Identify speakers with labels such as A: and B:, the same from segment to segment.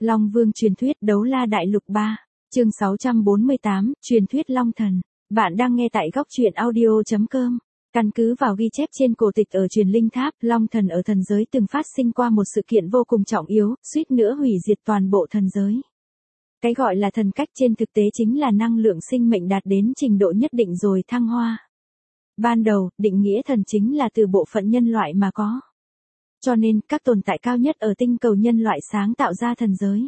A: Long Vương truyền thuyết Đấu La Đại Lục 3, chương 648, truyền thuyết Long Thần. Bạn đang nghe tại góc truyện audio.com. Căn cứ vào ghi chép trên cổ tịch ở truyền linh tháp, Long Thần ở thần giới từng phát sinh qua một sự kiện vô cùng trọng yếu, suýt nữa hủy diệt toàn bộ thần giới. Cái gọi là thần cách trên thực tế chính là năng lượng sinh mệnh đạt đến trình độ nhất định rồi thăng hoa. Ban đầu, định nghĩa thần chính là từ bộ phận nhân loại mà có. Cho nên, các tồn tại cao nhất ở tinh cầu nhân loại sáng tạo ra thần giới.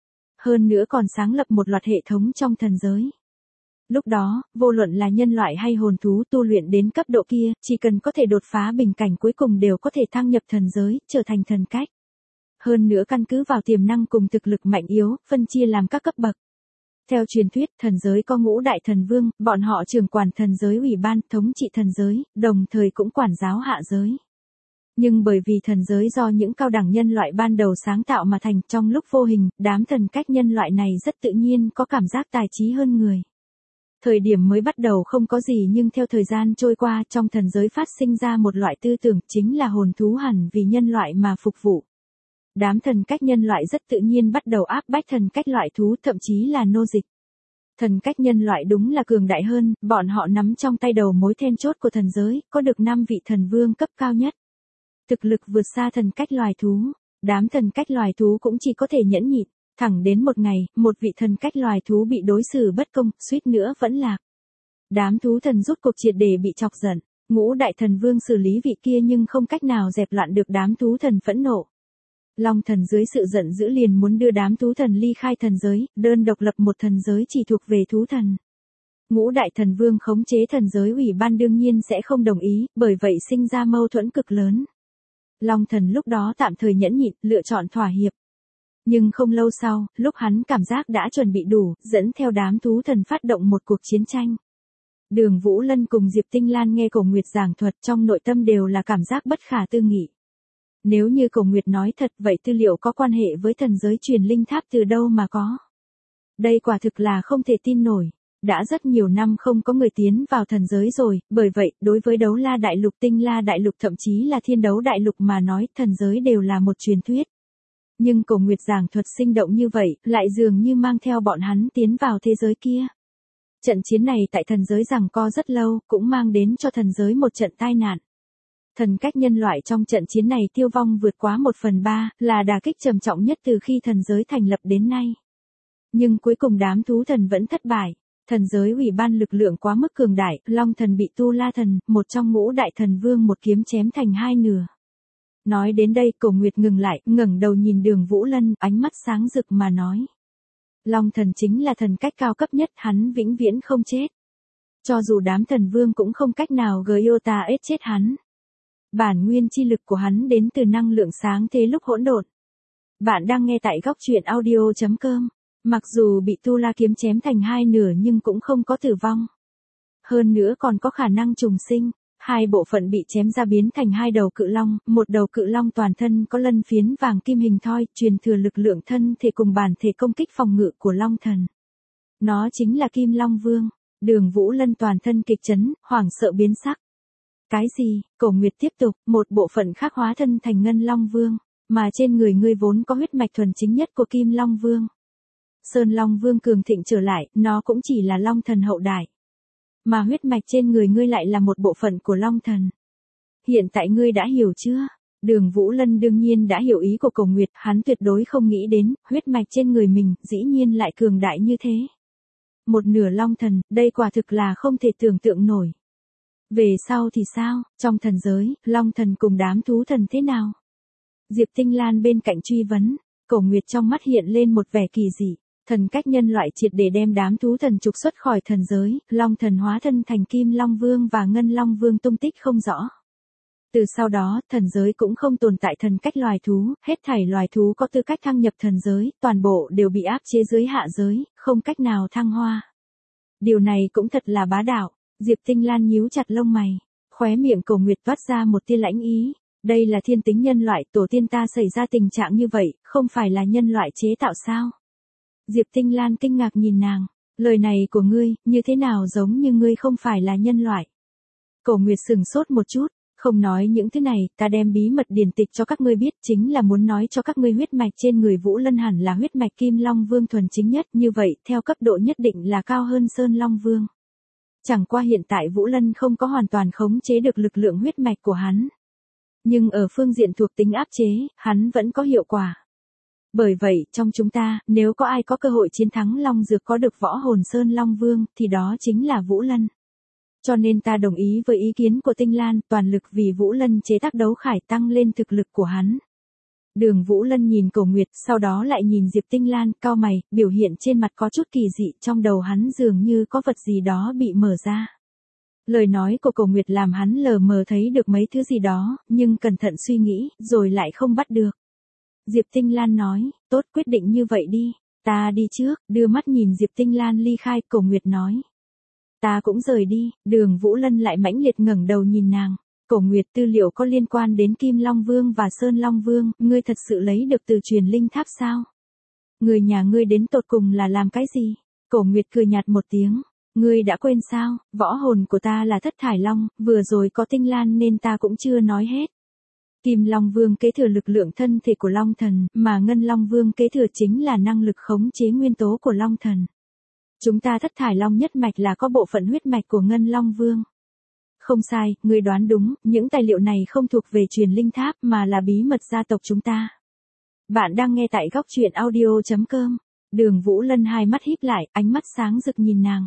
A: Hơn nữa còn sáng lập một loạt hệ thống trong thần giới. Lúc đó, vô luận là nhân loại hay hồn thú tu luyện đến cấp độ kia, chỉ cần có thể đột phá bình cảnh cuối cùng đều có thể thăng nhập thần giới, trở thành thần cách. Hơn nữa căn cứ vào tiềm năng cùng thực lực mạnh yếu, phân chia làm các cấp bậc. Theo truyền thuyết, thần giới có ngũ đại thần vương, bọn họ trưởng quản thần giới ủy ban, thống trị thần giới, đồng thời cũng quản giáo hạ giới. Nhưng bởi vì thần giới do những cao đẳng nhân loại ban đầu sáng tạo mà thành, trong lúc vô hình, đám thần cách nhân loại này rất tự nhiên có cảm giác tài trí hơn người. Thời điểm mới bắt đầu không có gì nhưng theo thời gian trôi qua trong thần giới phát sinh ra một loại tư tưởng chính là hồn thú hẳn vì nhân loại mà phục vụ. Đám thần cách nhân loại rất tự nhiên bắt đầu áp bách thần cách loại thú thậm chí là nô dịch. Thần cách nhân loại đúng là cường đại hơn, bọn họ nắm trong tay đầu mối then chốt của thần giới, có được 5 vị thần vương cấp cao nhất. Thực lực vượt xa thần cách loài thú, đám thần cách loài thú cũng chỉ có thể nhẫn nhịn, thẳng đến một ngày, một vị thần cách loài thú bị đối xử bất công, suýt nữa vẫn lạc. Đám thú thần rút cuộc triệt để bị chọc giận, ngũ đại thần vương xử lý vị kia nhưng không cách nào dẹp loạn được đám thú thần phẫn nộ. Long thần dưới sự giận dữ liền muốn đưa đám thú thần ly khai thần giới, đơn độc lập một thần giới chỉ thuộc về thú thần. Ngũ đại thần vương khống chế thần giới ủy ban đương nhiên sẽ không đồng ý, bởi vậy sinh ra mâu thuẫn cực lớn. Long thần lúc đó tạm thời nhẫn nhịn, lựa chọn thỏa hiệp. Nhưng không lâu sau, lúc hắn cảm giác đã chuẩn bị đủ, dẫn theo đám thú thần phát động một cuộc chiến tranh. Đường Vũ Lân cùng Diệp Tinh Lan nghe Cổ Nguyệt giảng thuật trong nội tâm đều là cảm giác bất khả tư nghị. Nếu như Cổ Nguyệt nói thật vậy tư liệu có quan hệ với thần giới truyền linh tháp từ đâu mà có. Đây quả thực là không thể tin nổi. Đã rất nhiều năm không có người tiến vào thần giới rồi, bởi vậy, đối với Đấu La Đại Lục, Tinh La Đại Lục thậm chí là Thiên Đấu Đại Lục mà nói, thần giới đều là một truyền thuyết. Nhưng Cổ Nguyệt giảng thuật sinh động như vậy, lại dường như mang theo bọn hắn tiến vào thế giới kia. Trận chiến này tại thần giới giằng co rất lâu, cũng mang đến cho thần giới một trận tai nạn. Thần cách nhân loại trong trận chiến này tiêu vong vượt quá 1/3, là đả kích trầm trọng nhất từ khi thần giới thành lập đến nay. Nhưng cuối cùng đám thú thần vẫn thất bại. Thần giới ủy ban lực lượng quá mức cường đại, Long thần bị Tu La thần, một trong ngũ đại thần vương một kiếm chém thành hai nửa. Nói đến đây, Cổ Nguyệt ngừng lại, ngẩng đầu nhìn Đường Vũ Lân, ánh mắt sáng rực mà nói. Long thần chính là thần cách cao cấp nhất, hắn vĩnh viễn không chết. Cho dù đám thần vương cũng không cách nào Gyota ết chết hắn. Bản nguyên chi lực của hắn đến từ năng lượng sáng thế lúc hỗn độn. Bạn đang nghe tại góc truyện audio.com. Mặc dù bị Tu La kiếm chém thành hai nửa nhưng cũng không có tử vong. Hơn nữa còn có khả năng trùng sinh, hai bộ phận bị chém ra biến thành hai đầu cự long, một đầu cự long toàn thân có lân phiến vàng kim hình thoi, truyền thừa lực lượng thân thể cùng bản thể công kích phòng ngự của Long thần. Nó chính là Kim Long Vương. Đường Vũ Lân toàn thân kịch chấn, hoảng sợ biến sắc. Cái gì? Cổ Nguyệt tiếp tục, một bộ phận khác hóa thân thành Ngân Long Vương, mà trên người ngươi vốn có huyết mạch thuần chính nhất của Kim Long Vương. Sơn Long Vương cường thịnh trở lại, nó cũng chỉ là Long thần hậu đại. Mà huyết mạch trên người ngươi lại là một bộ phận của Long thần. Hiện tại ngươi đã hiểu chưa? Đường Vũ Lân đương nhiên đã hiểu ý của Cổ Nguyệt, hắn tuyệt đối không nghĩ đến, huyết mạch trên người mình, dĩ nhiên lại cường đại như thế. Một nửa Long thần, đây quả thực là không thể tưởng tượng nổi. Về sau thì sao, trong thần giới, Long thần cùng đám thú thần thế nào? Diệp Tinh Lan bên cạnh truy vấn, Cổ Nguyệt trong mắt hiện lên một vẻ kỳ dị. Thần cách nhân loại triệt để đem đám thú thần trục xuất khỏi thần giới, Long thần hóa thân thành Kim Long Vương và Ngân Long Vương tung tích không rõ. Từ sau đó, thần giới cũng không tồn tại thần cách loài thú, hết thảy loài thú có tư cách thăng nhập thần giới, toàn bộ đều bị áp chế dưới hạ giới, không cách nào thăng hoa. Điều này cũng thật là bá đạo. Diệp Tinh Lan nhíu chặt lông mày, khóe miệng Cổ Nguyệt toát ra một tia lãnh ý. Đây là thiên tính nhân loại, tổ tiên ta xảy ra tình trạng như vậy, không phải là nhân loại chế tạo sao? Diệp Tinh Lan kinh ngạc nhìn nàng, lời này của ngươi, như thế nào giống như ngươi không phải là nhân loại? Cổ Nguyệt sừng sốt một chút, Không nói những thứ này, ta đem bí mật điển tịch cho các ngươi biết, chính là muốn nói cho các ngươi huyết mạch trên người Vũ Lân hẳn là huyết mạch Kim Long Vương thuần chính nhất, như vậy, theo cấp độ nhất định là cao hơn Sơn Long Vương. Chẳng qua hiện tại Vũ Lân không có hoàn toàn khống chế được lực lượng huyết mạch của hắn. Nhưng ở phương diện thuộc tính áp chế, hắn vẫn có hiệu quả. Bởi vậy, trong chúng ta, nếu có ai có cơ hội chiến thắng Long Dược có được võ hồn Sơn Long Vương, thì đó chính là Vũ Lân. Cho nên ta đồng ý với ý kiến của Tinh Lan, toàn lực vì Vũ Lân chế tác đấu khải tăng lên thực lực của hắn. Đường Vũ Lân nhìn Cổ Nguyệt, sau đó lại nhìn Diệp Tinh Lan, cau mày, biểu hiện trên mặt có chút kỳ dị, trong đầu hắn dường như có vật gì đó bị mở ra. Lời nói của Cổ Nguyệt làm hắn lờ mờ thấy được mấy thứ gì đó, nhưng cẩn thận suy nghĩ, rồi lại không bắt được. Diệp Tinh Lan nói, tốt, quyết định như vậy đi, ta đi trước, đưa mắt nhìn Diệp Tinh Lan ly khai, Cổ Nguyệt nói. Ta cũng rời đi, Đường Vũ Lân lại mãnh liệt ngẩng đầu nhìn nàng. Cổ Nguyệt, tư liệu có liên quan đến Kim Long Vương và Sơn Long Vương, ngươi thật sự lấy được từ truyền linh tháp sao? Người nhà ngươi đến tột cùng là làm cái gì? Cổ Nguyệt cười nhạt một tiếng. Ngươi đã quên sao, võ hồn của ta là Thất Thải Long, vừa rồi có Tinh Lan nên ta cũng chưa nói hết. Kim Long Vương kế thừa lực lượng thân thể của Long Thần, mà Ngân Long Vương kế thừa chính là năng lực khống chế nguyên tố của Long Thần. Chúng ta Thất Thải Long nhất mạch là có bộ phận huyết mạch của Ngân Long Vương. Không sai, ngươi đoán đúng, những tài liệu này không thuộc về truyền linh tháp mà là bí mật gia tộc chúng ta. Bạn đang nghe tại góc truyện audio.com. Đường Vũ Lân hai mắt híp lại, ánh mắt sáng rực nhìn nàng.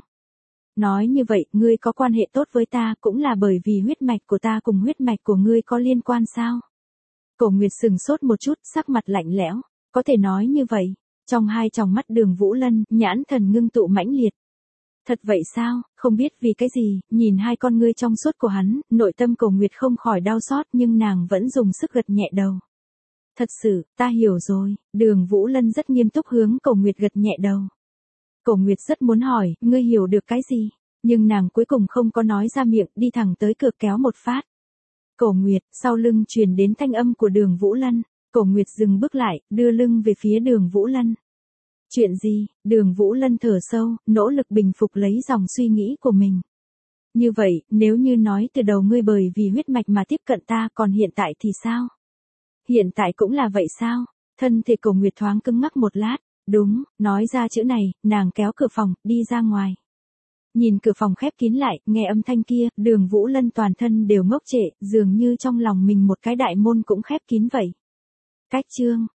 A: Nói như vậy, ngươi có quan hệ tốt với ta cũng là bởi vì huyết mạch của ta cùng huyết mạch của ngươi có liên quan sao? Cổ Nguyệt sừng sốt một chút, sắc mặt lạnh lẽo, có thể nói như vậy. Trong hai tròng mắt Đường Vũ Lân, nhãn thần ngưng tụ mãnh liệt. Thật vậy sao, không biết vì cái gì, nhìn hai con ngươi trong suốt của hắn, nội tâm Cổ Nguyệt không khỏi đau xót nhưng nàng vẫn dùng sức gật nhẹ đầu. Thật sự, ta hiểu rồi, Đường Vũ Lân rất nghiêm túc hướng Cổ Nguyệt gật nhẹ đầu. Cổ Nguyệt rất muốn hỏi, ngươi hiểu được cái gì? Nhưng nàng cuối cùng không có nói ra miệng, đi thẳng tới cửa kéo một phát. Cổ Nguyệt, sau lưng truyền đến thanh âm của Đường Vũ Lân. Cổ Nguyệt dừng bước lại, đưa lưng về phía Đường Vũ Lân. Chuyện gì? Đường Vũ Lân thở sâu, nỗ lực bình phục lấy dòng suy nghĩ của mình. Như vậy, nếu như nói từ đầu ngươi bởi vì huyết mạch mà tiếp cận ta, còn hiện tại thì sao? Hiện tại cũng là vậy sao? Thân thể Cổ Nguyệt thoáng cứng ngắc một lát. Đúng, nói ra chữ này, nàng kéo cửa phòng, đi ra ngoài. Nhìn cửa phòng khép kín lại, nghe âm thanh kia, Đường Vũ Lân toàn thân đều ngốc trệ, dường như trong lòng mình một cái đại môn cũng khép kín vậy. Cách chương